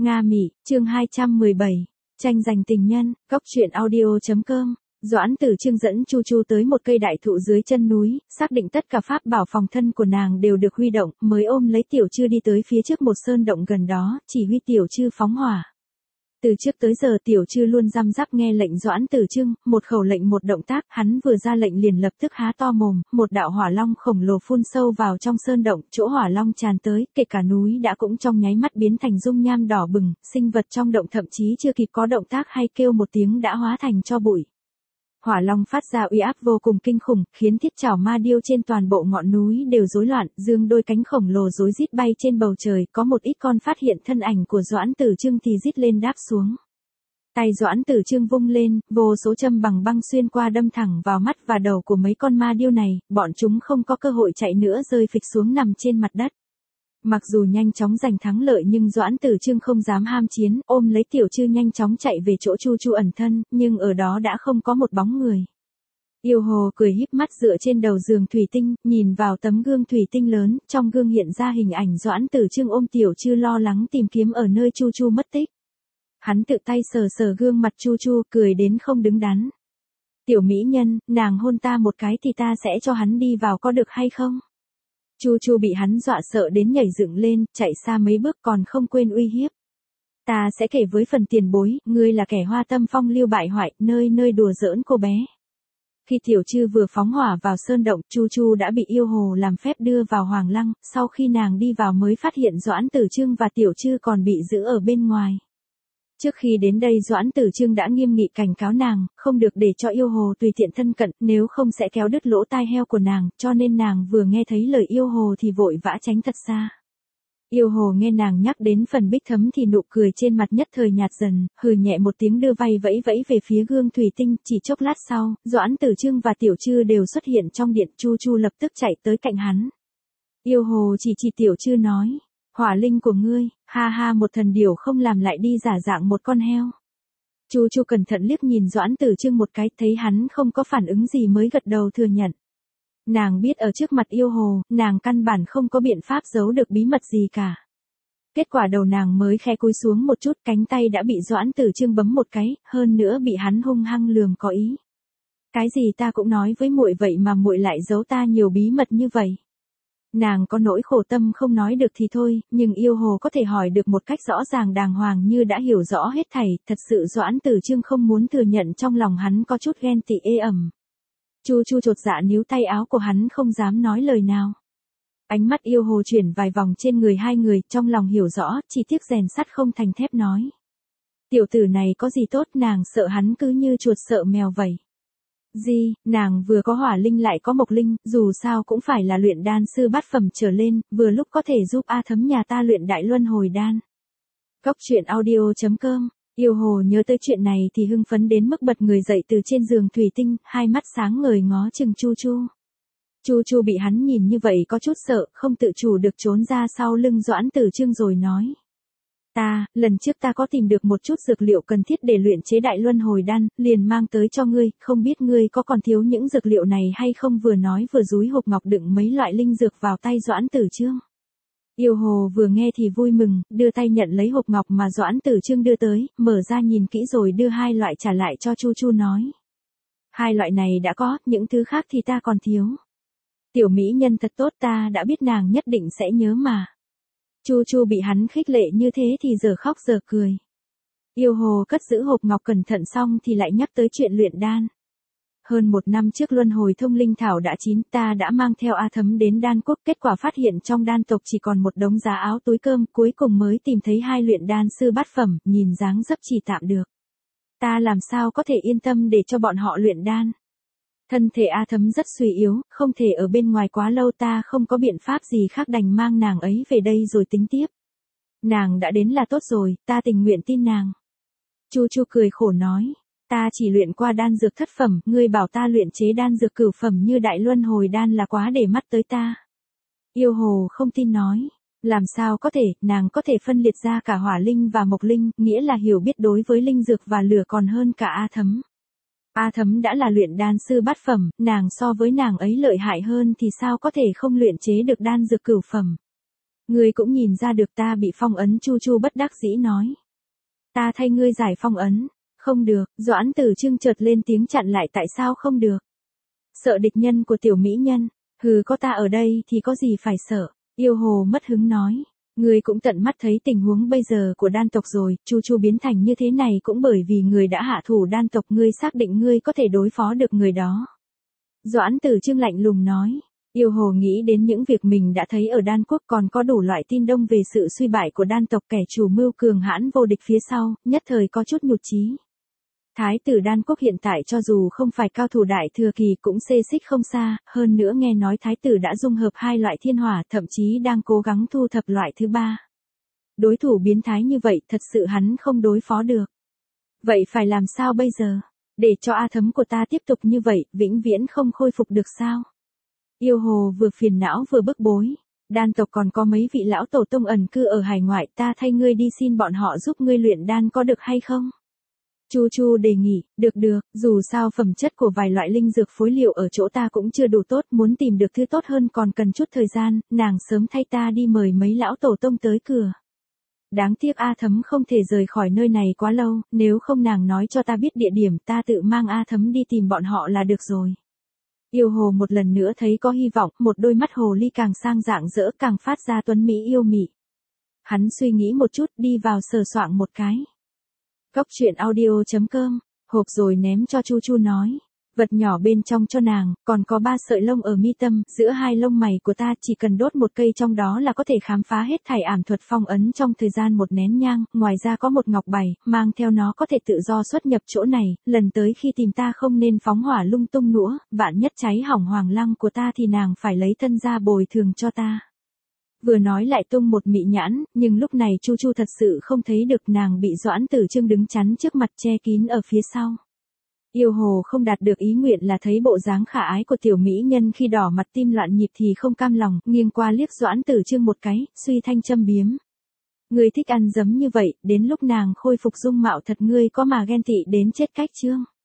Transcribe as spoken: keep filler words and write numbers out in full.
Nga Mị, chương hai trăm mười bảy, tranh giành tình nhân, góc truyện audio.com. Doãn Tử Chương dẫn Chu Chu tới một cây đại thụ dưới chân núi, xác định tất cả pháp bảo phòng thân của nàng đều được huy động, mới ôm lấy Tiểu Trư đi tới phía trước một sơn động gần đó, chỉ huy Tiểu Trư phóng hỏa. Từ trước tới giờ Tiểu Trư luôn răm rắp nghe lệnh Doãn Tử Chương, một khẩu lệnh một động tác, hắn vừa ra lệnh liền lập tức há to mồm, một đạo hỏa long khổng lồ phun sâu vào trong sơn động, chỗ hỏa long tràn tới, kể cả núi đã cũng trong nháy mắt biến thành dung nham đỏ bừng, sinh vật trong động thậm chí chưa kịp có động tác hay kêu một tiếng đã hóa thành tro bụi. Hỏa long phát ra uy áp vô cùng kinh khủng, khiến thiết chảo ma điêu trên toàn bộ ngọn núi đều rối loạn, dương đôi cánh khổng lồ rối rít bay trên bầu trời, có một ít con phát hiện thân ảnh của Doãn Tử Chương thì rít lên đáp xuống. Tay Doãn Tử Chương vung lên, vô số châm bằng băng xuyên qua đâm thẳng vào mắt và đầu của mấy con ma điêu này, bọn chúng không có cơ hội chạy nữa rơi phịch xuống nằm trên mặt đất. Mặc dù nhanh chóng giành thắng lợi nhưng Doãn Tử Chương không dám ham chiến, ôm lấy Tiểu Trư nhanh chóng chạy về chỗ Chu Chu ẩn thân, nhưng ở đó đã không có một bóng người. Yêu hồ cười híp mắt dựa trên đầu giường thủy tinh, nhìn vào tấm gương thủy tinh lớn, trong gương hiện ra hình ảnh Doãn Tử Chương ôm Tiểu Trư lo lắng tìm kiếm ở nơi Chu Chu mất tích. Hắn tự tay sờ sờ gương mặt Chu Chu, cười đến không đứng đắn. Tiểu mỹ nhân, nàng hôn ta một cái thì ta sẽ cho hắn đi vào có được hay không? Chu Chu bị hắn dọa sợ đến nhảy dựng lên, chạy xa mấy bước còn không quên uy hiếp. Ta sẽ kể với phần tiền bối, ngươi là kẻ hoa tâm phong lưu bại hoại, nơi nơi đùa giỡn cô bé. Khi Tiểu Trư vừa phóng hỏa vào sơn động, Chu Chu đã bị yêu hồ làm phép đưa vào hoàng lăng, sau khi nàng đi vào mới phát hiện Doãn Tử Chương và Tiểu Trư còn bị giữ ở bên ngoài. Trước khi đến đây Doãn Tử Chương đã nghiêm nghị cảnh cáo nàng, không được để cho yêu hồ tùy tiện thân cận, nếu không sẽ kéo đứt lỗ tai heo của nàng, cho nên nàng vừa nghe thấy lời yêu hồ thì vội vã tránh thật xa. Yêu hồ nghe nàng nhắc đến phần bích thấm thì nụ cười trên mặt nhất thời nhạt dần, hừ nhẹ một tiếng đưa vai vẫy vẫy về phía gương thủy tinh, chỉ chốc lát sau, Doãn Tử Chương và Tiểu Trư đều xuất hiện trong điện, Chu Chu lập tức chạy tới cạnh hắn. Yêu hồ chỉ chỉ Tiểu Trư nói. Hỏa linh của ngươi, ha ha một thần điểu không làm lại đi giả dạng một con heo. Chu Chu cẩn thận liếc nhìn Doãn Tử Chương một cái, thấy hắn không có phản ứng gì mới gật đầu thừa nhận. Nàng biết ở trước mặt yêu hồ, nàng căn bản không có biện pháp giấu được bí mật gì cả. Kết quả đầu nàng mới khẽ cúi xuống một chút, cánh tay đã bị Doãn Tử Chương bấm một cái, hơn nữa bị hắn hung hăng lườm có ý. Cái gì ta cũng nói với muội vậy mà muội lại giấu ta nhiều bí mật như vậy. Nàng có nỗi khổ tâm không nói được thì thôi, nhưng yêu hồ có thể hỏi được một cách rõ ràng đàng hoàng như đã hiểu rõ hết thảy, thật sự Doãn Tử Chương không muốn thừa nhận trong lòng hắn có chút ghen tị ê ẩm. Chu Chu chột dạ níu tay áo của hắn không dám nói lời nào. Ánh mắt yêu hồ chuyển vài vòng trên người hai người, trong lòng hiểu rõ, chỉ tiếc rèn sắt không thành thép nói. Tiểu tử này có gì tốt, nàng sợ hắn cứ như chuột sợ mèo vậy. Gì, nàng vừa có hỏa linh lại có mộc linh, dù sao cũng phải là luyện đan sư bát phẩm trở lên, vừa lúc có thể giúp A Thấm nhà ta luyện đại luân hồi đan. Góc truyện audio.com, yêu hồ nhớ tới chuyện này thì hưng phấn đến mức bật người dậy từ trên giường thủy tinh, hai mắt sáng ngời ngó chừng Chu Chu. Chu Chu bị hắn nhìn như vậy có chút sợ, không tự chủ được trốn ra sau lưng Doãn Tử Chương rồi nói. Ta, lần trước ta có tìm được một chút dược liệu cần thiết để luyện chế đại luân hồi đan, liền mang tới cho ngươi, không biết ngươi có còn thiếu những dược liệu này hay không, vừa nói vừa dúi hộp ngọc đựng mấy loại linh dược vào tay Doãn Tử Chương. Yêu hồ vừa nghe thì vui mừng, đưa tay nhận lấy hộp ngọc mà Doãn Tử Chương đưa tới, mở ra nhìn kỹ rồi đưa hai loại trả lại cho Chu Chu nói. Hai loại này đã có, những thứ khác thì ta còn thiếu. Tiểu mỹ nhân thật tốt, ta đã biết nàng nhất định sẽ nhớ mà. Chu Chu bị hắn khích lệ như thế thì giờ khóc giờ cười. Yêu hồ cất giữ hộp ngọc cẩn thận xong thì lại nhắc tới chuyện luyện đan. Hơn một năm trước luân hồi thông linh thảo đã chín, ta đã mang theo A Thấm đến đan quốc, kết quả phát hiện trong đan tộc chỉ còn một đống giá áo túi cơm, cuối cùng mới tìm thấy hai luyện đan sư bát phẩm, nhìn dáng dấp chỉ tạm được. Ta làm sao có thể yên tâm để cho bọn họ luyện đan. Thân thể A Thấm rất suy yếu, không thể ở bên ngoài quá lâu, ta không có biện pháp gì khác đành mang nàng ấy về đây rồi tính tiếp. Nàng đã đến là tốt rồi, ta tình nguyện tin nàng. Chu Chu cười khổ nói, ta chỉ luyện qua đan dược thất phẩm, ngươi bảo ta luyện chế đan dược cửu phẩm như đại luân hồi đan là quá để mắt tới ta. Yêu hồ không tin nói, làm sao có thể, nàng có thể phân liệt ra cả hỏa linh và mộc linh, nghĩa là hiểu biết đối với linh dược và lửa còn hơn cả A Thấm. A Thấm đã là luyện đan sư bát phẩm, nàng so với nàng ấy lợi hại hơn thì sao có thể không luyện chế được đan dược cửu phẩm. Ngươi cũng nhìn ra được ta bị phong ấn. Chu Chu bất đắc dĩ nói. Ta thay ngươi giải phong ấn. Không được, Doãn Tử Trương chợt lên tiếng chặn lại. Tại sao không được? Sợ địch nhân của tiểu mỹ nhân. Hừ, có ta ở đây thì có gì phải sợ. Yêu hồ mất hứng nói. Ngươi cũng tận mắt thấy tình huống bây giờ của đan tộc rồi, Chu Chu biến thành như thế này cũng bởi vì người đã hạ thủ đan tộc. Ngươi xác định ngươi có thể đối phó được người đó. Doãn Tử Trương lạnh lùng nói. Yêu hồ nghĩ đến những việc mình đã thấy ở đan quốc, còn có đủ loại tin đông về sự suy bại của đan tộc, kẻ chủ mưu cường hãn vô địch phía sau, nhất thời có chút nhụt chí. Thái tử đan quốc hiện tại cho dù không phải cao thủ đại thừa kỳ cũng xê xích không xa, hơn nữa nghe nói thái tử đã dung hợp hai loại thiên hỏa, thậm chí đang cố gắng thu thập loại thứ ba. Đối thủ biến thái như vậy thật sự hắn không đối phó được. Vậy phải làm sao bây giờ? Để cho A Thấm của ta tiếp tục như vậy, vĩnh viễn không khôi phục được sao? Yêu hồ vừa phiền não vừa bức bối. Đan tộc còn có mấy vị lão tổ tông ẩn cư ở hải ngoại, ta thay ngươi đi xin bọn họ giúp ngươi luyện đan có được hay không? Chu Chu đề nghị. Được được, dù sao phẩm chất của vài loại linh dược phối liệu ở chỗ ta cũng chưa đủ tốt, muốn tìm được thứ tốt hơn còn cần chút thời gian, nàng sớm thay ta đi mời mấy lão tổ tông tới cửa. Đáng tiếc A Thấm không thể rời khỏi nơi này quá lâu, nếu không nàng nói cho ta biết địa điểm, ta tự mang A Thấm đi tìm bọn họ là được rồi. Yêu hồ một lần nữa thấy có hy vọng, một đôi mắt hồ ly càng sang rạng rỡ, càng phát ra tuấn mỹ yêu mị. Hắn suy nghĩ một chút, đi vào sờ soạng một cái. Cốc truyện audio chấm com, hộp rồi ném cho Chu Chu nói. Vật nhỏ bên trong cho nàng, còn có ba sợi lông ở mi tâm, giữa hai lông mày của ta, chỉ cần đốt một cây trong đó là có thể khám phá hết thảy ảm thuật phong ấn trong thời gian một nén nhang, ngoài ra có một ngọc bày, mang theo nó có thể tự do xuất nhập chỗ này, lần tới khi tìm ta không nên phóng hỏa lung tung nữa, vạn nhất cháy hỏng hoàng lăng của ta thì nàng phải lấy thân ra bồi thường cho ta. Vừa nói lại tung một mị nhãn, nhưng lúc này Chu Chu thật sự không thấy được, nàng bị Doãn Tử Trương đứng chắn trước mặt che kín ở phía sau. Yêu hồ không đạt được ý nguyện là thấy bộ dáng khả ái của tiểu mỹ nhân khi đỏ mặt tim loạn nhịp thì không cam lòng, nghiêng qua liếc Doãn Tử Trương một cái, suy thanh châm biếm. Ngươi thích ăn dấm như vậy, đến lúc nàng khôi phục dung mạo thật ngươi có mà ghen tị đến chết cách chưa?